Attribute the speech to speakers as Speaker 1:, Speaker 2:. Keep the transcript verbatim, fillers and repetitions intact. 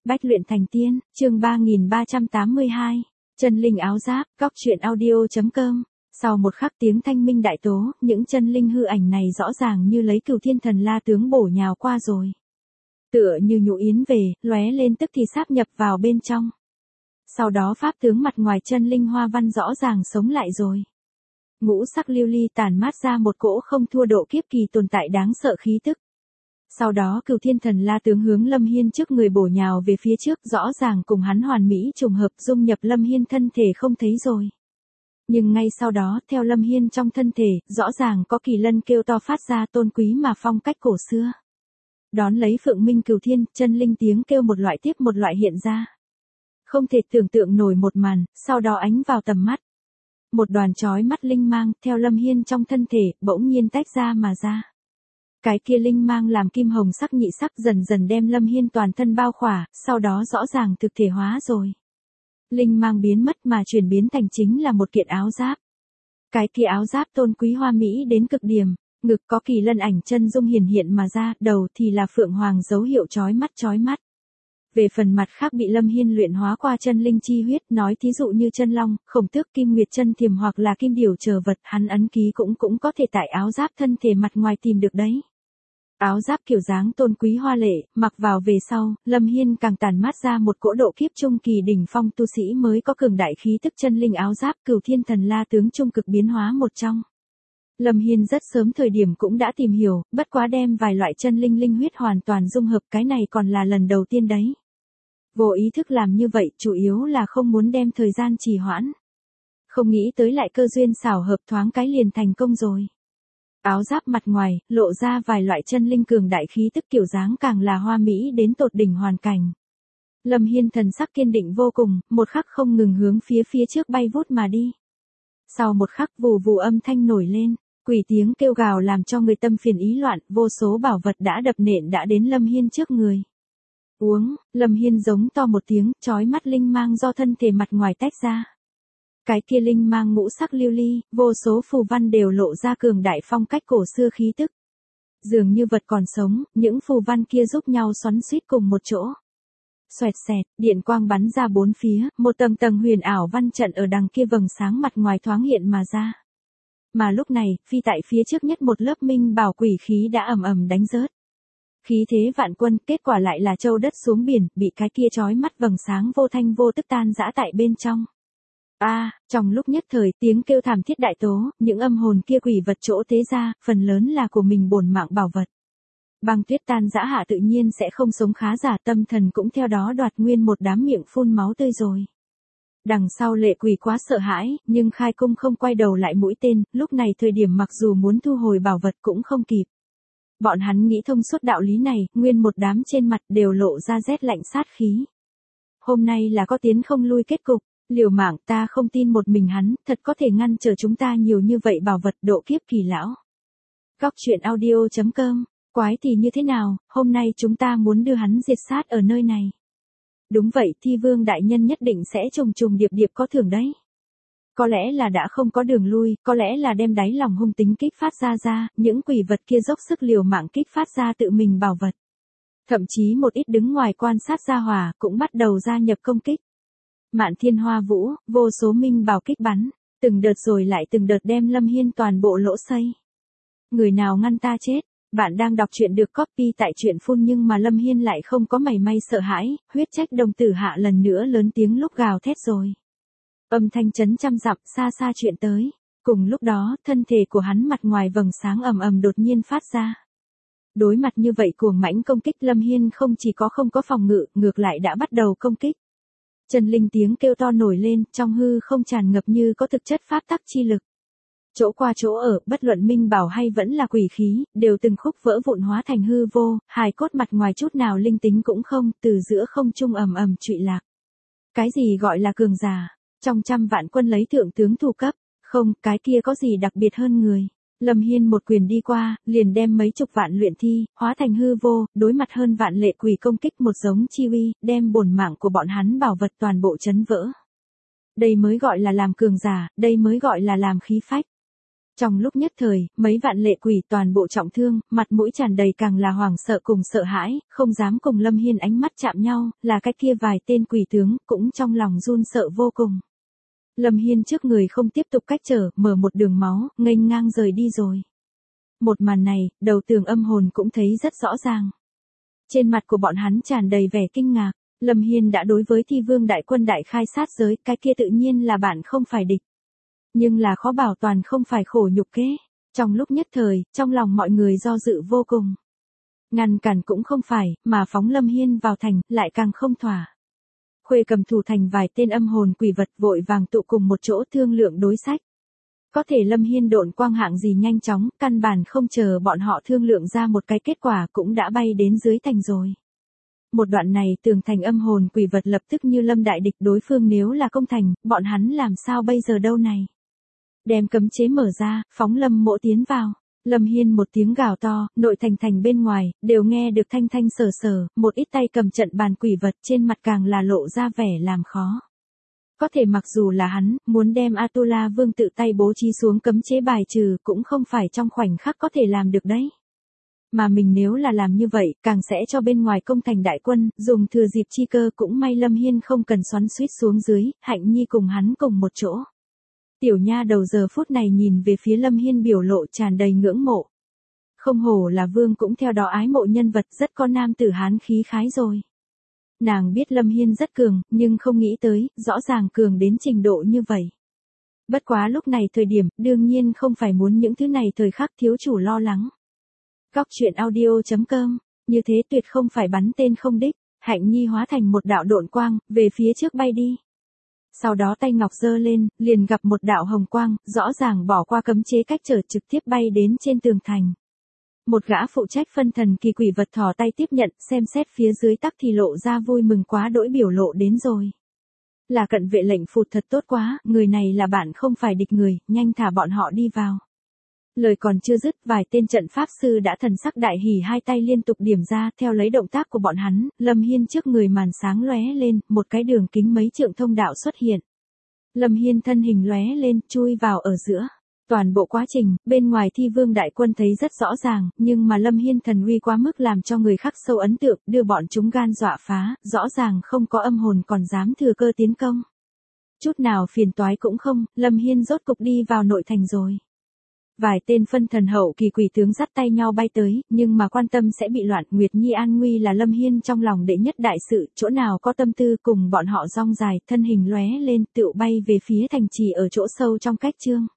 Speaker 1: Bách luyện thành tiên, chương ba nghìn ba trăm tám mươi hai. Chân linh áo giáp, góc truyện audio chấm com. Sau một khắc tiếng thanh minh đại tố, những chân linh hư ảnh này rõ ràng như lấy Cửu Thiên Thần La tướng bổ nhào qua rồi. Tựa như nhũ yến về, lóe lên tức thì sáp nhập vào bên trong. Sau đó pháp tướng mặt ngoài chân linh hoa văn rõ ràng sống lại rồi. Ngũ sắc lưu ly tản mát ra một cỗ không thua độ kiếp kỳ tồn tại đáng sợ khí tức. Sau đó Cửu Thiên Thần La tướng hướng Lâm Hiên trước người bổ nhào về phía trước, rõ ràng cùng hắn hoàn mỹ trùng hợp dung nhập Lâm Hiên thân thể không thấy rồi. Nhưng ngay sau đó, theo Lâm Hiên trong thân thể, rõ ràng có kỳ lân kêu to phát ra tôn quý mà phong cách cổ xưa. Đón lấy Phượng Minh Cửu Thiên, chân linh tiếng kêu một loại tiếp một loại hiện ra. Không thể tưởng tượng nổi một màn, sau đó ánh vào tầm mắt. Một đoàn chói mắt linh mang, theo Lâm Hiên trong thân thể, bỗng nhiên tách ra mà ra. Cái kia linh mang làm kim hồng sắc nhị sắc dần dần đem Lâm Hiên toàn thân bao khỏa, sau đó rõ ràng thực thể hóa rồi. Linh mang biến mất mà chuyển biến thành chính là một kiện áo giáp. Cái kia áo giáp tôn quý hoa mỹ đến cực điểm, ngực có kỳ lân ảnh chân dung hiển hiện mà ra, đầu thì là phượng hoàng dấu hiệu chói mắt chói mắt. Về phần mặt khác bị Lâm Hiên luyện hóa qua chân linh chi huyết, nói thí dụ như chân long, khổng tước, kim nguyệt chân thiềm hoặc là kim điểu chờ vật, hắn ấn ký cũng cũng có thể tại áo giáp thân thể mặt ngoài tìm được đấy. Áo giáp kiểu dáng tôn quý hoa lệ, mặc vào về sau, Lâm Hiên càng tản mát ra một cỗ độ kiếp trung kỳ đỉnh phong tu sĩ mới có cường đại khí tức chân linh áo giáp Cửu Thiên Thần La tướng trung cực biến hóa một trong. Lâm Hiên rất sớm thời điểm cũng đã tìm hiểu, bất quá đem vài loại chân linh linh huyết hoàn toàn dung hợp, cái này còn là lần đầu tiên đấy. Vô ý thức làm như vậy, chủ yếu là không muốn đem thời gian trì hoãn. Không nghĩ tới lại cơ duyên xảo hợp thoáng cái liền thành công rồi. Áo giáp mặt ngoài, lộ ra vài loại chân linh cường đại khí tức kiểu dáng càng là hoa mỹ đến tột đỉnh hoàn cảnh. Lâm Hiên thần sắc kiên định vô cùng, một khắc không ngừng hướng phía phía trước bay vút mà đi. Sau một khắc vù vù âm thanh nổi lên, quỷ tiếng kêu gào làm cho người tâm phiền ý loạn, vô số bảo vật đã đập nện đã đến Lâm Hiên trước người. Uống, Lâm Hiên giống to một tiếng, chói mắt linh mang do thân thể mặt ngoài tách ra. Cái kia linh mang ngũ sắc lưu ly, vô số phù văn đều lộ ra cường đại phong cách cổ xưa khí tức. Dường như vật còn sống, những phù văn kia giúp nhau xoắn xuýt cùng một chỗ. Xoẹt xẹt, điện quang bắn ra bốn phía, một tầng tầng huyền ảo văn trận ở đằng kia vầng sáng mặt ngoài thoáng hiện mà ra. Mà lúc này, phi tại phía trước nhất một lớp minh bảo quỷ khí đã ầm ầm đánh rớt. Khí thế vạn quân, kết quả lại là châu đất xuống biển, bị cái kia chói mắt vầng sáng vô thanh vô tức tan rã tại bên trong. A, à, trong lúc nhất thời tiếng kêu thảm thiết đại tố, những âm hồn kia quỷ vật chỗ tế ra, phần lớn là của mình bổn mạng bảo vật. Băng tuyết tan rã hạ tự nhiên sẽ không sống khá giả, tâm thần cũng theo đó đoạt nguyên một đám miệng phun máu tươi rồi. Đằng sau lệ quỷ quá sợ hãi, nhưng khai cung không quay đầu lại mũi tên, lúc này thời điểm mặc dù muốn thu hồi bảo vật cũng không kịp. Bọn hắn nghĩ thông suốt đạo lý này, nguyên một đám trên mặt đều lộ ra rét lạnh sát khí. Hôm nay là có tiến không lui kết cục. Liều mạng, ta không tin một mình hắn, thật có thể ngăn trở chúng ta nhiều như vậy bảo vật độ kiếp kỳ lão. Góc truyện audio chấm com, quái thì như thế nào, hôm nay chúng ta muốn đưa hắn diệt sát ở nơi này. Đúng vậy, Thi Vương đại nhân nhất định sẽ trùng trùng điệp điệp có thưởng đấy. Có lẽ là đã không có đường lui, có lẽ là đem đáy lòng hung tính kích phát ra ra, những quỷ vật kia dốc sức liều mạng kích phát ra tự mình bảo vật. Thậm chí một ít đứng ngoài quan sát gia hỏa cũng bắt đầu gia nhập công kích. Mạn thiên hoa vũ, vô số minh bảo kích bắn, từng đợt rồi lại từng đợt đem Lâm Hiên toàn bộ lỗ xây. Người nào ngăn ta chết, bạn đang đọc truyện được copy tại truyện phun nhưng mà Lâm Hiên lại không có mảy may sợ hãi, huyết trách đồng tử hạ lần nữa lớn tiếng lúc gào thét rồi. Âm thanh chấn trăm dặm xa xa chuyện tới, cùng lúc đó thân thể của hắn mặt ngoài vầng sáng ầm ầm đột nhiên phát ra. Đối mặt như vậy cuồng mãnh công kích Lâm Hiên không chỉ có không có phòng ngự, ngược lại đã bắt đầu công kích. Chân linh tiếng kêu to nổi lên, trong hư không tràn ngập như có thực chất pháp tắc chi lực. Chỗ qua chỗ ở, bất luận minh bảo hay vẫn là quỷ khí, đều từng khúc vỡ vụn hóa thành hư vô, hài cốt mặt ngoài chút nào linh tính cũng không, từ giữa không trung ầm ầm trụy lạc. Cái gì gọi là cường giả? Trong trăm vạn quân lấy thượng tướng thủ cấp, không, cái kia có gì đặc biệt hơn người. Lâm Hiên một quyền đi qua, liền đem mấy chục vạn luyện thi, hóa thành hư vô, đối mặt hơn vạn lệ quỷ công kích một giống chi uy, đem bổn mạng của bọn hắn bảo vật toàn bộ chấn vỡ. Đây mới gọi là làm cường giả, đây mới gọi là làm khí phách. Trong lúc nhất thời, mấy vạn lệ quỷ toàn bộ trọng thương, mặt mũi tràn đầy càng là hoảng sợ cùng sợ hãi, không dám cùng Lâm Hiên ánh mắt chạm nhau, là cái kia vài tên quỷ tướng, cũng trong lòng run sợ vô cùng. Lâm Hiên trước người không tiếp tục cách trở, mở một đường máu, nghênh ngang rời đi rồi. Một màn này, đầu tường âm hồn cũng thấy rất rõ ràng. Trên mặt của bọn hắn tràn đầy vẻ kinh ngạc, Lâm Hiên đã đối với Thi Vương đại quân đại khai sát giới, cái kia tự nhiên là bạn không phải địch. Nhưng là khó bảo toàn không phải khổ nhục kế. Trong lúc nhất thời, trong lòng mọi người do dự vô cùng. Ngăn cản cũng không phải, mà phóng Lâm Hiên vào thành, lại càng không thỏa. Khuê Cầm thủ thành vài tên âm hồn quỷ vật vội vàng tụ cùng một chỗ thương lượng đối sách. Có thể Lâm Hiên độn quang hạng gì nhanh chóng, căn bản không chờ bọn họ thương lượng ra một cái kết quả cũng đã bay đến dưới thành rồi. Một đoạn này tường thành âm hồn quỷ vật lập tức như lâm đại địch, đối phương nếu là công thành, bọn hắn làm sao bây giờ đâu này. Đem cấm chế mở ra, phóng Lâm Mộ tiến vào. Lâm Hiên một tiếng gào to, nội thành thành bên ngoài, đều nghe được thanh thanh sờ sờ, một ít tay cầm trận bàn quỷ vật trên mặt càng là lộ ra vẻ làm khó. Có thể mặc dù là hắn, muốn đem Atula Vương tự tay bố trí xuống cấm chế bài trừ cũng không phải trong khoảnh khắc có thể làm được đấy. Mà mình nếu là làm như vậy, càng sẽ cho bên ngoài công thành đại quân, dùng thừa dịp chi cơ, cũng may Lâm Hiên không cần xoắn xuýt xuống dưới, Hạnh Nhi cùng hắn cùng một chỗ. Tiểu nha đầu giờ phút này nhìn về phía Lâm Hiên biểu lộ tràn đầy ngưỡng mộ. Không hổ là vương cũng theo đó ái mộ nhân vật, rất có nam tử hán khí khái rồi. Nàng biết Lâm Hiên rất cường, nhưng không nghĩ tới, rõ ràng cường đến trình độ như vậy. Bất quá lúc này thời điểm, đương nhiên không phải muốn những thứ này thời khắc thiếu chủ lo lắng. Góc truyện audio chấm com, như thế tuyệt không phải bắn tên không đích, Hạnh Nhi hóa thành một đạo độn quang, về phía trước bay đi. Sau đó tay ngọc giơ lên, liền gặp một đạo hồng quang, rõ ràng bỏ qua cấm chế cách trở trực tiếp bay đến trên tường thành. Một gã phụ trách phân thần kỳ quỷ vật thò tay tiếp nhận, xem xét phía dưới tắc thì lộ ra vui mừng quá đỗi biểu lộ đến rồi. Là cận vệ lệnh phụt thật tốt quá, người này là bạn không phải địch người, nhanh thả bọn họ đi vào. Lời còn chưa dứt, vài tên trận pháp sư đã thần sắc đại hỉ, hai tay liên tục điểm ra, theo lấy động tác của bọn hắn, Lâm Hiên trước người màn sáng lóe lên, một cái đường kính mấy trượng thông đạo xuất hiện. Lâm Hiên thân hình lóe lên, chui vào ở giữa. Toàn bộ quá trình, bên ngoài Thi Vương đại quân thấy rất rõ ràng, nhưng mà Lâm Hiên thần uy quá mức làm cho người khắc sâu ấn tượng, đưa bọn chúng gan dọa phá, rõ ràng không có âm hồn còn dám thừa cơ tiến công. Chút nào phiền toái cũng không, Lâm Hiên rốt cục đi vào nội thành rồi. Vài tên phân thần hậu kỳ quỷ tướng dắt tay nhau bay tới, nhưng mà quan tâm sẽ bị loạn, Nguyệt Nhi an nguy là Lâm Hiên trong lòng đệ nhất đại sự, chỗ nào có tâm tư cùng bọn họ rong dài, thân hình lóe lên tựu bay về phía thành trì ở chỗ sâu trong cách trương.